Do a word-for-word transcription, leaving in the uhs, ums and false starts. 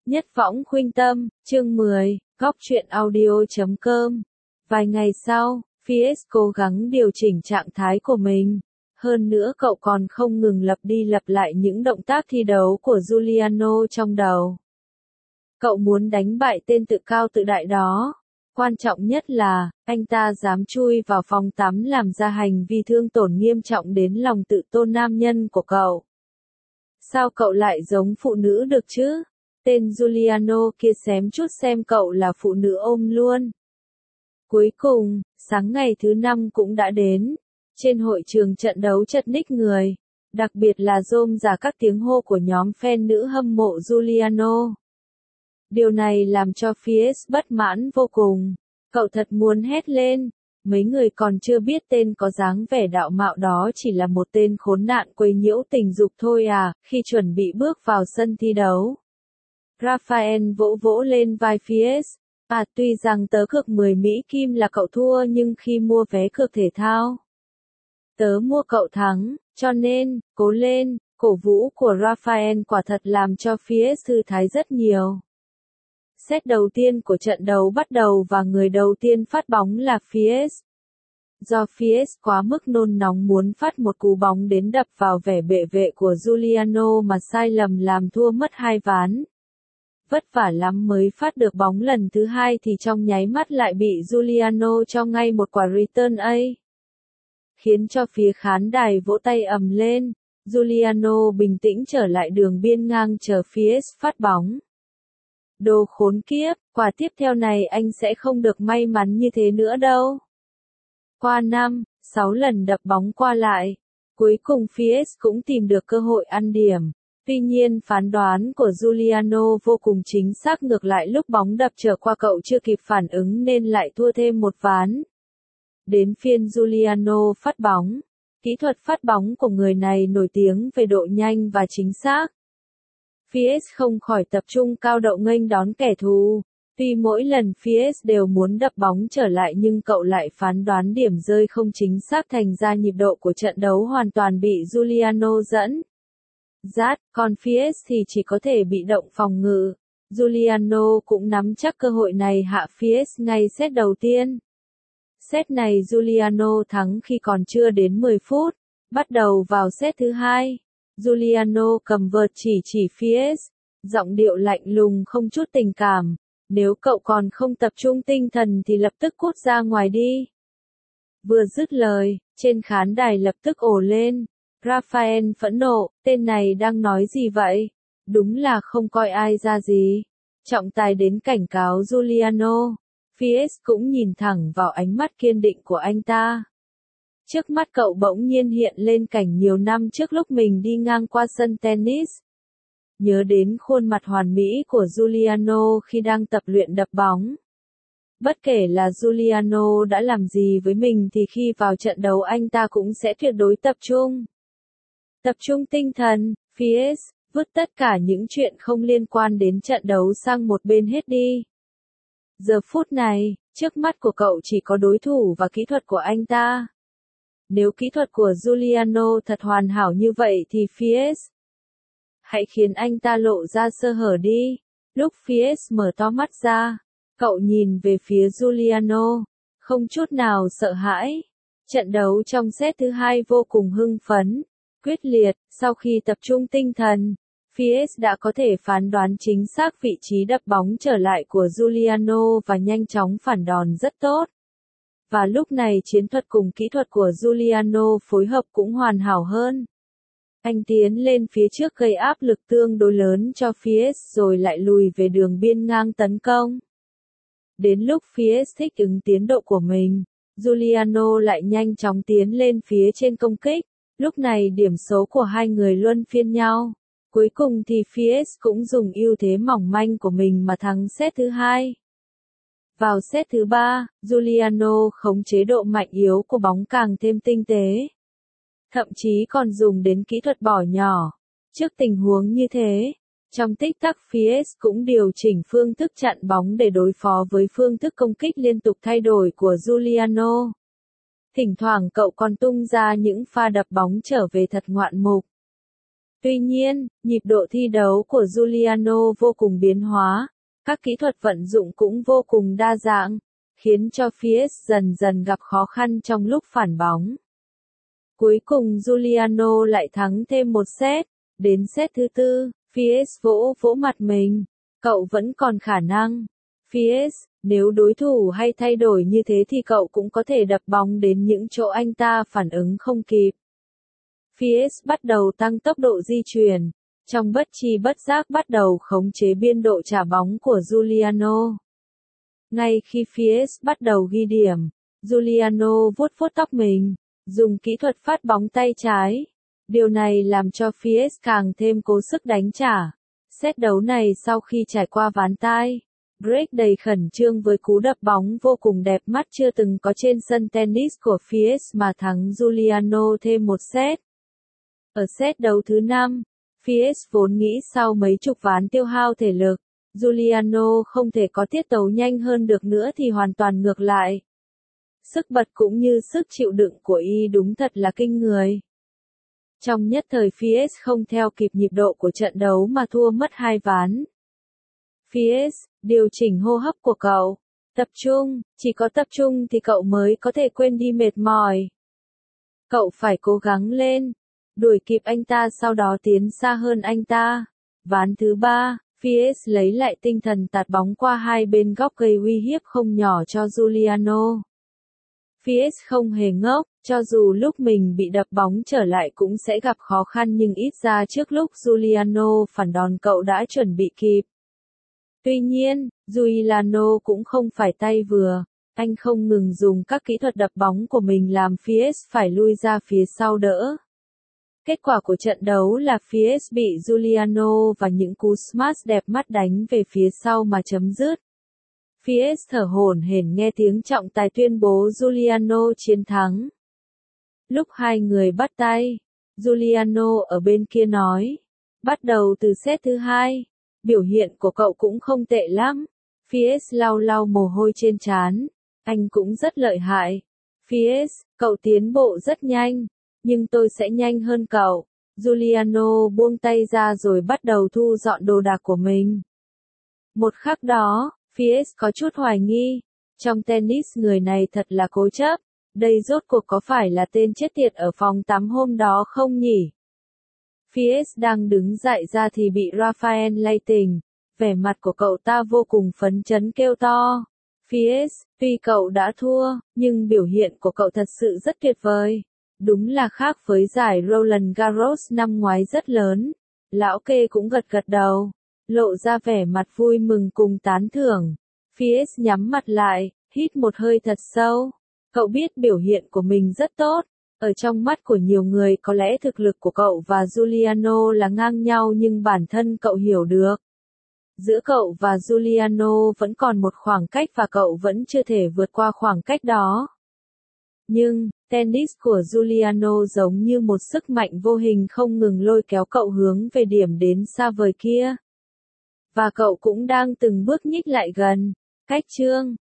Nhất Võng Khuynh Tâm, chương mười, góc truyện audio chấm com. Vài ngày sau, Fies cố gắng điều chỉnh trạng thái của mình. Hơn nữa cậu còn không ngừng lặp đi lặp lại những động tác thi đấu của Giuliano trong đầu. Cậu muốn đánh bại tên tự cao tự đại đó. Quan trọng nhất là, anh ta dám chui vào phòng tắm làm ra hành vi thương tổn nghiêm trọng đến lòng tự tôn nam nhân của cậu. Sao cậu lại giống phụ nữ được chứ? Tên Giuliano kia xém chút xem cậu là phụ nữ ôm luôn. Cuối cùng, sáng ngày thứ năm cũng đã đến. Trên hội trường trận đấu chật ních người, đặc biệt là rôm rả các tiếng hô của nhóm fan nữ hâm mộ Giuliano. Điều này làm cho Fies bất mãn vô cùng. Cậu thật muốn hét lên. Mấy người còn chưa biết tên có dáng vẻ đạo mạo đó chỉ là một tên khốn nạn quấy nhiễu tình dục thôi à, khi chuẩn bị bước vào sân thi đấu. Raphael vỗ vỗ lên vai Fies. À, tuy rằng tớ cược mười Mỹ Kim là cậu thua nhưng khi mua vé cược thể thao, tớ mua cậu thắng, cho nên, cố lên. Cổ vũ của Raphael quả thật làm cho Fies thư thái rất nhiều. Set đầu tiên của trận đấu bắt đầu và người đầu tiên phát bóng là Fies. Do Fies quá mức nôn nóng muốn phát một cú bóng đến đập vào vẻ bệ vệ của Giuliano mà sai lầm làm thua mất hai ván. Vất vả lắm mới phát được bóng lần thứ hai thì trong nháy mắt lại bị Giuliano cho ngay một quả return A. Khiến cho phía khán đài vỗ tay ầm lên. Giuliano bình tĩnh trở lại đường biên ngang chờ Fies phát bóng. Đồ khốn kiếp, quả tiếp theo này anh sẽ không được may mắn như thế nữa đâu. Qua năm, sáu lần đập bóng qua lại, cuối cùng Fies cũng tìm được cơ hội ăn điểm. Tuy nhiên phán đoán của Giuliano vô cùng chính xác, ngược lại lúc bóng đập trở qua cậu chưa kịp phản ứng nên lại thua thêm một ván. Đến phiên Giuliano phát bóng. Kỹ thuật phát bóng của người này nổi tiếng về độ nhanh và chính xác. Fies không khỏi tập trung cao độ nghênh đón kẻ thù. Tuy mỗi lần Fies đều muốn đập bóng trở lại nhưng cậu lại phán đoán điểm rơi không chính xác, thành ra nhịp độ của trận đấu hoàn toàn bị Giuliano dẫn dắt, còn Fies thì chỉ có thể bị động phòng ngự. Giuliano cũng nắm chắc cơ hội này hạ Fies ngay set đầu tiên. Set này Giuliano thắng khi còn chưa đến mười phút. Bắt đầu vào set thứ hai, Giuliano cầm vợt chỉ chỉ Fies, giọng điệu lạnh lùng không chút tình cảm. Nếu cậu còn không tập trung tinh thần thì lập tức cút ra ngoài đi. Vừa dứt lời, trên khán đài lập tức ồ lên. Raphael phẫn nộ, tên này đang nói gì vậy? Đúng là không coi ai ra gì. Trọng tài đến cảnh cáo Giuliano. Fies cũng nhìn thẳng vào ánh mắt kiên định của anh ta. Trước mắt cậu bỗng nhiên hiện lên cảnh nhiều năm trước lúc mình đi ngang qua sân tennis. Nhớ đến khuôn mặt hoàn mỹ của Giuliano khi đang tập luyện đập bóng. Bất kể là Giuliano đã làm gì với mình thì khi vào trận đấu anh ta cũng sẽ tuyệt đối tập trung. Tập trung tinh thần, Fies, vứt tất cả những chuyện không liên quan đến trận đấu sang một bên hết đi. Giờ phút này, trước mắt của cậu chỉ có đối thủ và kỹ thuật của anh ta. Nếu kỹ thuật của Giuliano thật hoàn hảo như vậy thì Fies, hãy khiến anh ta lộ ra sơ hở đi. Lúc Fies mở to mắt ra, cậu nhìn về phía Giuliano, không chút nào sợ hãi. Trận đấu trong set thứ hai vô cùng hưng phấn, quyết liệt. Sau khi tập trung tinh thần, Fies đã có thể phán đoán chính xác vị trí đập bóng trở lại của Giuliano và nhanh chóng phản đòn rất tốt. Và lúc này chiến thuật cùng kỹ thuật của Giuliano phối hợp cũng hoàn hảo hơn. Anh tiến lên phía trước gây áp lực tương đối lớn cho Fies rồi lại lùi về đường biên ngang tấn công. Đến lúc Fies thích ứng tiến độ của mình, Giuliano lại nhanh chóng tiến lên phía trên công kích. Lúc này điểm số của hai người luân phiên nhau. Cuối cùng thì Fies cũng dùng ưu thế mỏng manh của mình mà thắng set thứ hai. Vào set thứ ba, Giuliano khống chế độ mạnh yếu của bóng càng thêm tinh tế. Thậm chí còn dùng đến kỹ thuật bỏ nhỏ. Trước tình huống như thế, trong tích tắc Fies cũng điều chỉnh phương thức chặn bóng để đối phó với phương thức công kích liên tục thay đổi của Giuliano. Thỉnh thoảng cậu còn tung ra những pha đập bóng trở về thật ngoạn mục. Tuy nhiên, nhịp độ thi đấu của Giuliano vô cùng biến hóa, các kỹ thuật vận dụng cũng vô cùng đa dạng, khiến cho Fies dần dần gặp khó khăn trong lúc phản bóng. Cuối cùng Giuliano lại thắng thêm một set, đến set thứ tư, Fies vỗ vỗ mặt mình, cậu vẫn còn khả năng. Fies, nếu đối thủ hay thay đổi như thế thì cậu cũng có thể đập bóng đến những chỗ anh ta phản ứng không kịp. Fies bắt đầu tăng tốc độ di chuyển, trong bất tri bất giác bắt đầu khống chế biên độ trả bóng của Giuliano. Ngay khi Fies bắt đầu ghi điểm, Giuliano vuốt vuốt tóc mình, dùng kỹ thuật phát bóng tay trái. Điều này làm cho Fies càng thêm cố sức đánh trả. Set đấu này sau khi trải qua ván tai, break đầy khẩn trương với cú đập bóng vô cùng đẹp mắt chưa từng có trên sân tennis của Fies mà thắng Giuliano thêm một set. Ở set đấu thứ năm, Fies vốn nghĩ sau mấy chục ván tiêu hao thể lực, Giuliano không thể có tiết tấu nhanh hơn được nữa thì hoàn toàn ngược lại. Sức bật cũng như sức chịu đựng của y đúng thật là kinh người. Trong nhất thời Fies không theo kịp nhịp độ của trận đấu mà thua mất hai ván. Fies, điều chỉnh hô hấp của cậu. Tập trung, chỉ có tập trung thì cậu mới có thể quên đi mệt mỏi. Cậu phải cố gắng lên, đuổi kịp anh ta sau đó tiến xa hơn anh ta. Ván thứ ba, Fies lấy lại tinh thần tạt bóng qua hai bên góc gây uy hiếp không nhỏ cho Giuliano. Fies không hề ngốc, cho dù lúc mình bị đập bóng trở lại cũng sẽ gặp khó khăn nhưng ít ra trước lúc Giuliano phản đòn cậu đã chuẩn bị kịp. Tuy nhiên, Giuliano cũng không phải tay vừa, anh không ngừng dùng các kỹ thuật đập bóng của mình làm Fies phải lui ra phía sau đỡ. Kết quả của trận đấu là Fies bị Giuliano và những cú smash đẹp mắt đánh về phía sau mà chấm dứt. Fies thở hổn hển nghe tiếng trọng tài tuyên bố Giuliano chiến thắng. Lúc hai người bắt tay, Giuliano ở bên kia nói, bắt đầu từ set thứ hai, biểu hiện của cậu cũng không tệ lắm. Fies lau lau mồ hôi trên trán, anh cũng rất lợi hại. Fies, cậu tiến bộ rất nhanh, nhưng tôi sẽ nhanh hơn cậu. Giuliano buông tay ra rồi bắt đầu thu dọn đồ đạc của mình. Một khắc đó, Fies có chút hoài nghi, trong tennis người này thật là cố chấp, đây rốt cuộc có phải là tên chết tiệt ở phòng tắm hôm đó không nhỉ? Fies đang đứng dậy ra thì bị Rafael lay tỉnh, vẻ mặt của cậu ta vô cùng phấn chấn kêu to. Fies, tuy cậu đã thua, nhưng biểu hiện của cậu thật sự rất tuyệt vời. Đúng là khác với giải Roland Garros năm ngoái rất lớn. Lão kê cũng gật gật đầu, lộ ra vẻ mặt vui mừng cùng tán thưởng. Fies nhắm mặt lại, hít một hơi thật sâu. Cậu biết biểu hiện của mình rất tốt. Ở trong mắt của nhiều người có lẽ thực lực của cậu và Giuliano là ngang nhau nhưng bản thân cậu hiểu được. Giữa cậu và Giuliano vẫn còn một khoảng cách và cậu vẫn chưa thể vượt qua khoảng cách đó. Nhưng, tennis của Giuliano giống như một sức mạnh vô hình không ngừng lôi kéo cậu hướng về điểm đến xa vời kia. Và cậu cũng đang từng bước nhích lại gần. Cách chương